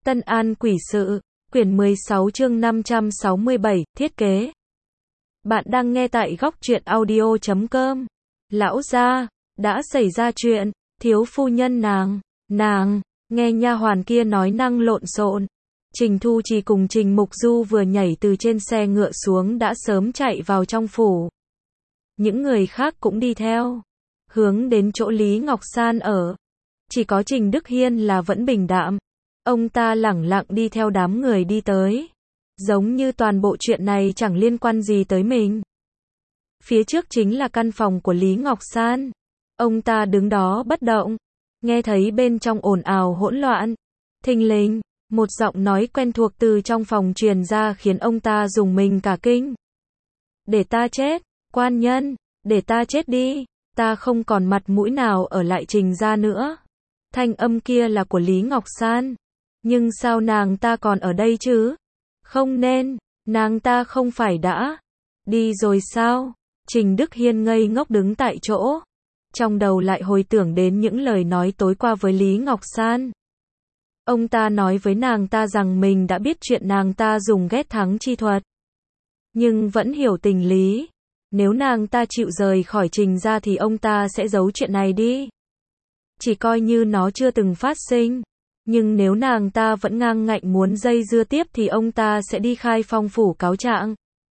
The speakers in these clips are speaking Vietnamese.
Tân An Quỷ Sự, quyển 16 chương 567, thiết kế. Bạn đang nghe tại góc truyện audio.com. Lão gia, đã xảy ra chuyện, thiếu phu nhân nàng, nghe nha hoàn kia nói năng lộn xộn. Trình Thu Trì cùng Trình Mục Du vừa nhảy từ trên xe ngựa xuống đã sớm chạy vào trong phủ. Những người khác cũng đi theo, hướng đến chỗ Lý Ngọc San ở. Chỉ có Trình Đức Hiên là vẫn bình đạm. Ông ta lẳng lặng đi theo đám người đi tới. Giống như toàn bộ chuyện này chẳng liên quan gì tới mình. Phía trước chính là căn phòng của Lý Ngọc San. Ông ta đứng đó bất động. Nghe thấy bên trong ồn ào hỗn loạn. Thình lình, một giọng nói quen thuộc từ trong phòng truyền ra khiến ông ta rùng mình cả kinh. Để ta chết, quan nhân, để ta chết đi. Ta không còn mặt mũi nào ở lại Trình gia nữa. Thanh âm kia là của Lý Ngọc San. Nhưng sao nàng ta còn ở đây chứ? Không nên, nàng ta không phải đã đi rồi sao? Trình Đức Hiên ngây ngốc đứng tại chỗ. Trong đầu lại hồi tưởng đến những lời nói tối qua với Lý Ngọc San. Ông ta nói với nàng ta rằng mình đã biết chuyện nàng ta dùng ghét thắng chi thuật. Nhưng vẫn hiểu tình lý. Nếu nàng ta chịu rời khỏi Trình gia thì ông ta sẽ giấu chuyện này đi. Chỉ coi như nó chưa từng phát sinh. Nhưng nếu nàng ta vẫn ngang ngạnh muốn dây dưa tiếp thì ông ta sẽ đi Khai Phong phủ cáo trạng.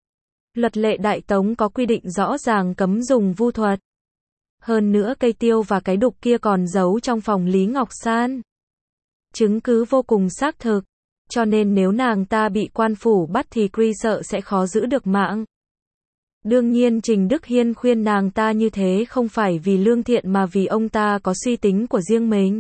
Luật lệ Đại Tống có quy định rõ ràng cấm dùng vu thuật. Hơn nữa cây tiêu và cái đục kia còn giấu trong phòng Lý Ngọc San. Chứng cứ vô cùng xác thực. Cho nên nếu nàng ta bị quan phủ bắt thì quy sợ sẽ khó giữ được mạng. Đương nhiên Trình Đức Hiên khuyên nàng ta như thế không phải vì lương thiện mà vì ông ta có suy tính của riêng mình.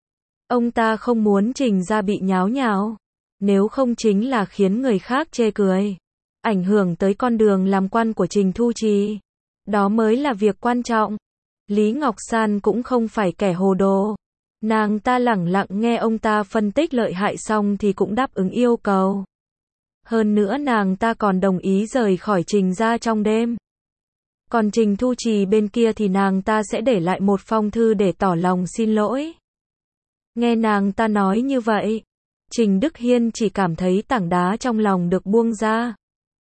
Ông ta không muốn Trình gia bị nháo nhào. Nếu không chính là khiến người khác chê cười. Ảnh hưởng tới con đường làm quan của Trình Thu Trì. Đó mới là việc quan trọng. Lý Ngọc San cũng không phải kẻ hồ đồ. Nàng ta lẳng lặng nghe ông ta phân tích lợi hại xong thì cũng đáp ứng yêu cầu. Hơn nữa nàng ta còn đồng ý rời khỏi Trình gia trong đêm. Còn Trình Thu Trì bên kia thì nàng ta sẽ để lại một phong thư để tỏ lòng xin lỗi. Nghe nàng ta nói như vậy, Trình Đức Hiên chỉ cảm thấy tảng đá trong lòng được buông ra.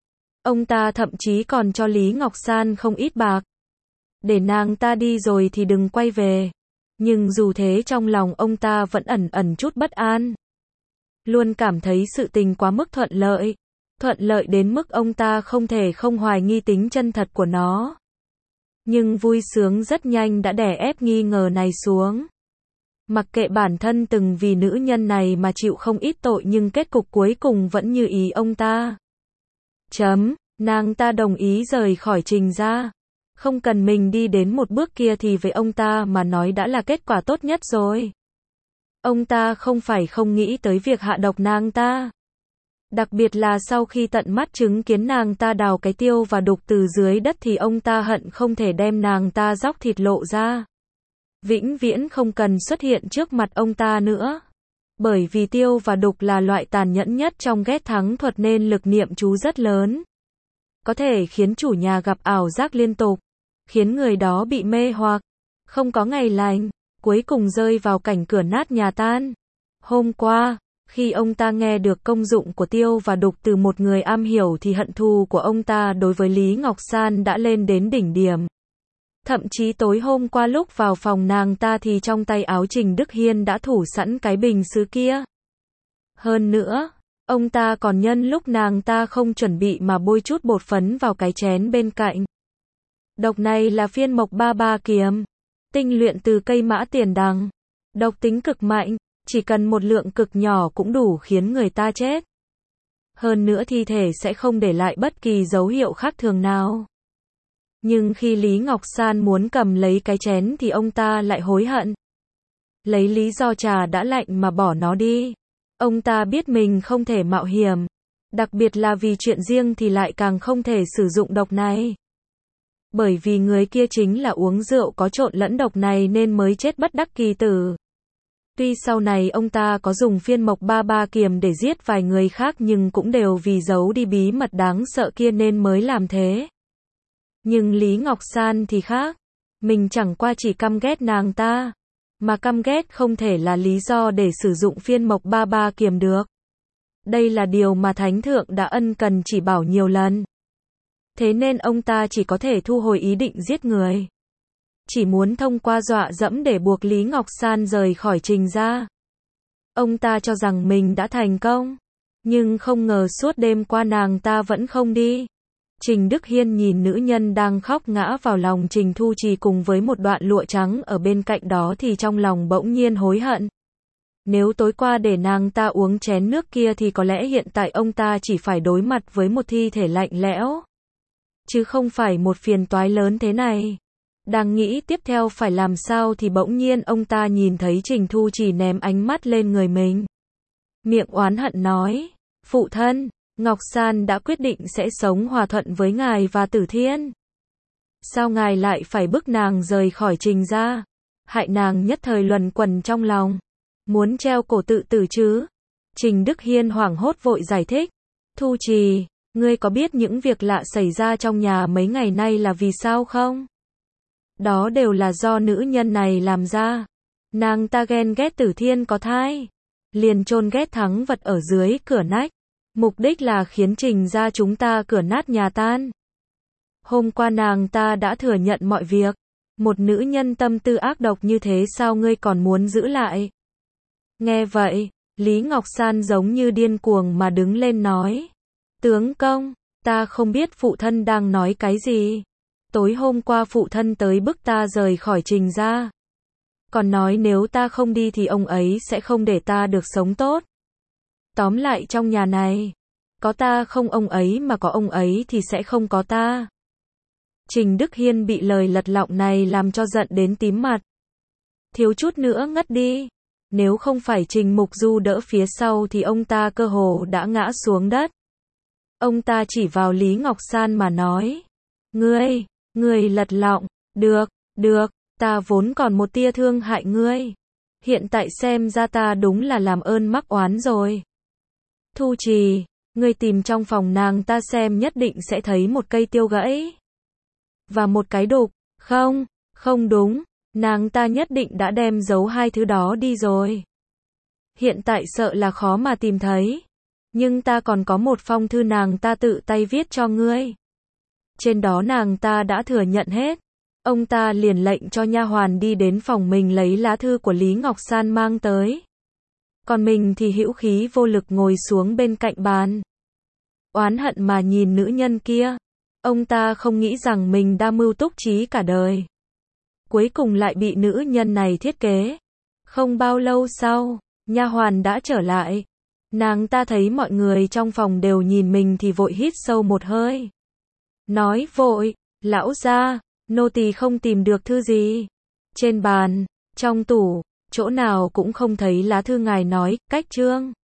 Ông ta thậm chí còn cho Lý Ngọc San không ít bạc. Để nàng ta đi rồi thì đừng quay về. Nhưng dù thế trong lòng ông ta vẫn ẩn ẩn chút bất an. Luôn cảm thấy sự tình quá mức thuận lợi. Thuận lợi đến mức ông ta không thể không hoài nghi tính chân thật của nó. Nhưng vui sướng rất nhanh đã đè ép nghi ngờ này xuống. Mặc kệ bản thân từng vì nữ nhân này mà chịu không ít tội nhưng kết cục cuối cùng vẫn như ý ông ta. Nàng ta đồng ý rời khỏi Trình gia. Không cần mình đi đến một bước kia thì với ông ta mà nói đã là kết quả tốt nhất rồi. Ông ta không phải không nghĩ tới việc hạ độc nàng ta. Đặc biệt là sau khi tận mắt chứng kiến nàng ta đào cái tiêu và đục từ dưới đất thì ông ta hận không thể đem nàng ta róc thịt lộ ra. Vĩnh viễn không cần xuất hiện trước mặt ông ta nữa. Bởi vì tiêu và đục là loại tàn nhẫn nhất trong ghét thắng thuật nên lực niệm chú rất lớn. Có thể khiến chủ nhà gặp ảo giác liên tục. Khiến người đó bị mê hoặc. Không có ngày lành. Cuối cùng rơi vào cảnh cửa nát nhà tan. Hôm qua, khi ông ta nghe được công dụng của tiêu và đục từ một người am hiểu thì hận thù của ông ta đối với Lý Ngọc San đã lên đến đỉnh điểm. Thậm chí tối hôm qua lúc vào phòng nàng ta thì trong tay áo Trình Đức Hiên đã thủ sẵn cái bình sứ kia. Hơn nữa, ông ta còn nhân lúc nàng ta không chuẩn bị mà bôi chút bột phấn vào cái chén bên cạnh. Độc này là phiên mộc ba ba kiếm, tinh luyện từ cây mã tiền đằng. Độc tính cực mạnh, chỉ cần một lượng cực nhỏ cũng đủ khiến người ta chết. Hơn nữa thi thể sẽ không để lại bất kỳ dấu hiệu khác thường nào. Nhưng khi Lý Ngọc San muốn cầm lấy cái chén thì ông ta lại hối hận. Lấy lý do trà đã lạnh mà bỏ nó đi. Ông ta biết mình không thể mạo hiểm. Đặc biệt là vì chuyện riêng thì lại càng không thể sử dụng độc này. Bởi vì người kia chính là uống rượu có trộn lẫn độc này nên mới chết bất đắc kỳ tử. Tuy sau này ông ta có dùng phiên mộc ba ba kiềm để giết vài người khác nhưng cũng đều vì giấu đi bí mật đáng sợ kia nên mới làm thế. Nhưng Lý Ngọc San thì khác. Mình chẳng qua chỉ căm ghét nàng ta. Mà căm ghét không thể là lý do để sử dụng phiên mộc ba ba kiềm được. Đây là điều mà Thánh Thượng đã ân cần chỉ bảo nhiều lần. Thế nên ông ta chỉ có thể thu hồi ý định giết người. Chỉ muốn thông qua dọa dẫm để buộc Lý Ngọc San rời khỏi Trình gia. Ông ta cho rằng mình đã thành công. Nhưng không ngờ suốt đêm qua nàng ta vẫn không đi. Trình Đức Hiên nhìn nữ nhân đang khóc ngã vào lòng Trình Thu Trì cùng với một đoạn lụa trắng ở bên cạnh đó thì trong lòng bỗng nhiên hối hận. Nếu tối qua để nàng ta uống chén nước kia thì có lẽ hiện tại ông ta chỉ phải đối mặt với một thi thể lạnh lẽo. Chứ không phải một phiền toái lớn thế này. Đang nghĩ tiếp theo phải làm sao thì bỗng nhiên ông ta nhìn thấy Trình Thu Trì ném ánh mắt lên người mình. Miệng oán hận nói, phụ thân, Ngọc San đã quyết định sẽ sống hòa thuận với ngài và Tử Thiên. Sao ngài lại phải bức nàng rời khỏi Trình gia? Hại nàng nhất thời luẩn quẩn trong lòng. Muốn treo cổ tự tử chứ? Trình Đức Hiên hoảng hốt vội giải thích. Thu Trì, ngươi có biết những việc lạ xảy ra trong nhà mấy ngày nay là vì sao không? Đó đều là do nữ nhân này làm ra. Nàng ta ghen ghét Tử Thiên có thai. Liền chôn ghét Thắng Vật ở dưới cửa nách. Mục đích là khiến Trình gia chúng ta cửa nát nhà tan. Hôm qua nàng ta đã thừa nhận mọi việc. Một nữ nhân tâm tư ác độc như thế sao ngươi còn muốn giữ lại? Nghe vậy, Lý Ngọc San giống như điên cuồng mà đứng lên nói. Tướng công, ta không biết phụ thân đang nói cái gì. Tối hôm qua phụ thân tới bức ta rời khỏi Trình gia. Còn nói nếu ta không đi thì ông ấy sẽ không để ta được sống tốt. Tóm lại trong nhà này, có ta không ông ấy mà có ông ấy thì sẽ không có ta. Trình Đức Hiên bị lời lật lọng này làm cho giận đến tím mặt. Thiếu chút nữa ngất đi. Nếu không phải Trình Mục Du đỡ phía sau thì ông ta cơ hồ đã ngã xuống đất. Ông ta chỉ vào Lý Ngọc San mà nói. Ngươi lật lọng, được, ta vốn còn một tia thương hại ngươi. Hiện tại xem ra ta đúng là làm ơn mắc oán rồi. Thu Trì, ngươi tìm trong phòng nàng ta xem nhất định sẽ thấy một cây tiêu gãy. Và một cái đục, không đúng, nàng ta nhất định đã đem giấu hai thứ đó đi rồi. Hiện tại sợ là khó mà tìm thấy. Nhưng ta còn có một phong thư nàng ta tự tay viết cho ngươi. Trên đó nàng ta đã thừa nhận hết. Ông ta liền lệnh cho nha hoàn đi đến phòng mình lấy lá thư của Lý Ngọc San mang tới. Còn mình thì hữu khí vô lực ngồi xuống bên cạnh bàn. Oán hận mà nhìn nữ nhân kia. Ông ta không nghĩ rằng mình đa mưu túc trí cả đời. Cuối cùng lại bị nữ nhân này thiết kế. Không bao lâu sau, nha hoàn đã trở lại. Nàng ta thấy mọi người trong phòng đều nhìn mình thì vội hít sâu một hơi. Nói vội, lão gia, nô tỳ không tìm được thư gì. Trên bàn, trong tủ, chỗ nào cũng không thấy lá thư ngài nói, cách chương.